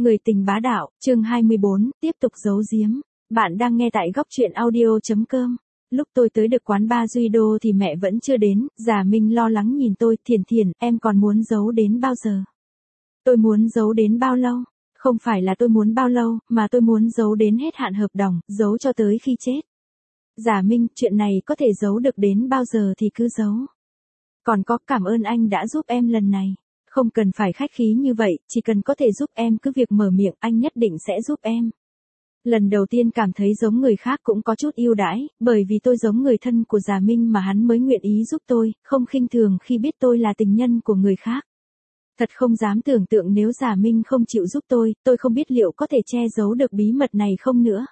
Người tình bá đạo, chương 24, tiếp tục giấu giếm. Bạn đang nghe tại góc truyện audio.com. Lúc tôi tới được quán bar Duy Đô thì mẹ vẫn chưa đến, Già Minh lo lắng nhìn tôi, Thiền Thiền, em còn muốn giấu đến bao giờ? Tôi muốn giấu đến bao lâu? Không phải là tôi muốn bao lâu, mà tôi muốn giấu đến hết hạn hợp đồng, giấu cho tới khi chết. Già Minh, chuyện này có thể giấu được đến bao giờ thì cứ giấu. Còn có, cảm ơn anh đã giúp em lần này. Không cần phải khách khí như vậy, chỉ cần có thể giúp em cứ việc mở miệng, anh nhất định sẽ giúp em. Lần đầu tiên cảm thấy giống người khác cũng có chút ưu đãi, bởi vì tôi giống người thân của Già Minh mà hắn mới nguyện ý giúp tôi, không khinh thường khi biết tôi là tình nhân của người khác. Thật không dám tưởng tượng nếu Già Minh không chịu giúp tôi không biết liệu có thể che giấu được bí mật này không nữa.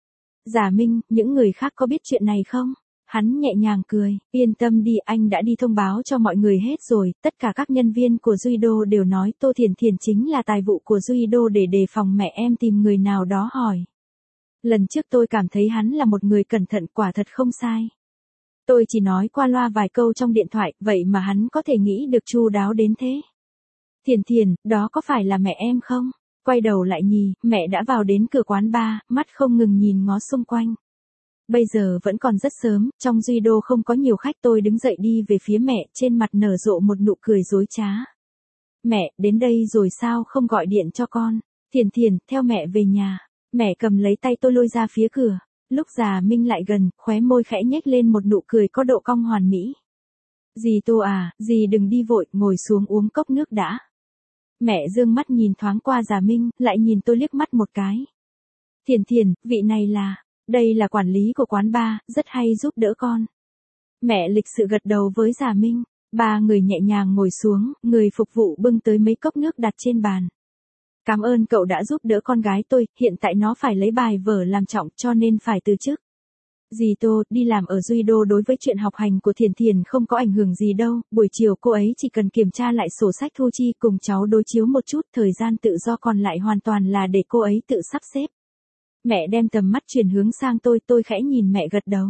Già Minh, những người khác có biết chuyện này không? Hắn nhẹ nhàng cười, yên tâm đi, anh đã đi thông báo cho mọi người hết rồi, tất cả các nhân viên của Duy Đô đều nói Tô Thiền Thiền chính là tài vụ của Duy Đô để đề phòng mẹ em tìm người nào đó hỏi. Lần trước tôi cảm thấy hắn là một người cẩn thận, quả thật không sai. Tôi chỉ nói qua loa vài câu trong điện thoại, vậy mà hắn có thể nghĩ được chu đáo đến thế. Thiền Thiền, đó có phải là mẹ em không? Quay đầu lại mẹ đã vào đến cửa quán bar, mắt không ngừng nhìn ngó xung quanh. Bây giờ vẫn còn rất sớm, trong Duy Đô không có nhiều khách, tôi đứng dậy đi về phía mẹ, trên mặt nở rộ một nụ cười dối trá. Mẹ, đến đây rồi sao không gọi điện cho con? Thiền Thiền, theo mẹ về nhà. Mẹ cầm lấy tay tôi lôi ra phía cửa. Lúc Già Minh lại gần, khóe môi khẽ nhếch lên một nụ cười có độ cong hoàn mỹ. Dì Tô à, dì đừng đi vội, ngồi xuống uống cốc nước đã. Mẹ dương mắt nhìn thoáng qua Già Minh, lại nhìn tôi liếc mắt một cái. Thiền Thiền, vị này là... Đây là quản lý của quán bar, rất hay giúp đỡ con. Mẹ lịch sự gật đầu với Già Minh. Ba người nhẹ nhàng ngồi xuống, người phục vụ bưng tới mấy cốc nước đặt trên bàn. Cảm ơn cậu đã giúp đỡ con gái tôi, hiện tại nó phải lấy bài vở làm trọng cho nên phải từ chức. Dì Tô, đi làm ở Duy Đô đối với chuyện học hành của Thiền Thiền không có ảnh hưởng gì đâu, buổi chiều cô ấy chỉ cần kiểm tra lại sổ sách thu chi cùng cháu đối chiếu một chút, thời gian tự do còn lại hoàn toàn là để cô ấy tự sắp xếp. Mẹ đem tầm mắt chuyển hướng sang tôi khẽ nhìn mẹ gật đầu.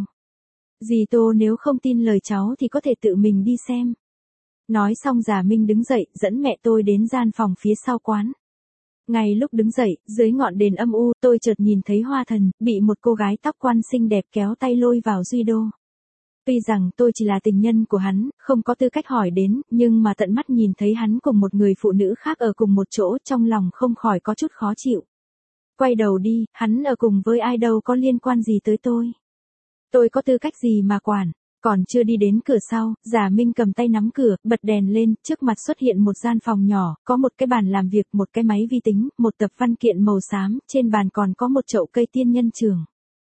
Dì Tô, nếu không tin lời cháu thì có thể tự mình đi xem. Nói xong Già Minh đứng dậy, dẫn mẹ tôi đến gian phòng phía sau quán. Ngay lúc đứng dậy, dưới ngọn đèn âm u, tôi chợt nhìn thấy Hoa Thần, bị một cô gái tóc quan xinh đẹp kéo tay lôi vào Duy Đô. Tuy rằng tôi chỉ là tình nhân của hắn, không có tư cách hỏi đến, nhưng mà tận mắt nhìn thấy hắn cùng một người phụ nữ khác ở cùng một chỗ, trong lòng không khỏi có chút khó chịu. Quay đầu đi, hắn ở cùng với ai đâu có liên quan gì tới tôi. Tôi có tư cách gì mà quản. Còn chưa đi đến cửa sau, Già Minh cầm tay nắm cửa, bật đèn lên, trước mặt xuất hiện một gian phòng nhỏ, có một cái bàn làm việc, một cái máy vi tính, một tập văn kiện màu xám, trên bàn còn có một chậu cây tiên nhân trường.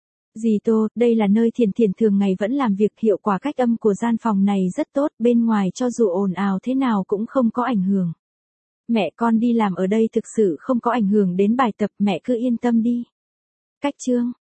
Dì Tô, đây là nơi Thiền Thiền thường ngày vẫn làm việc, hiệu quả cách âm của gian phòng này rất tốt, bên ngoài cho dù ồn ào thế nào cũng không có ảnh hưởng. Mẹ con đi làm ở đây thực sự không có ảnh hưởng đến bài tập, mẹ cứ yên tâm đi. Cách chương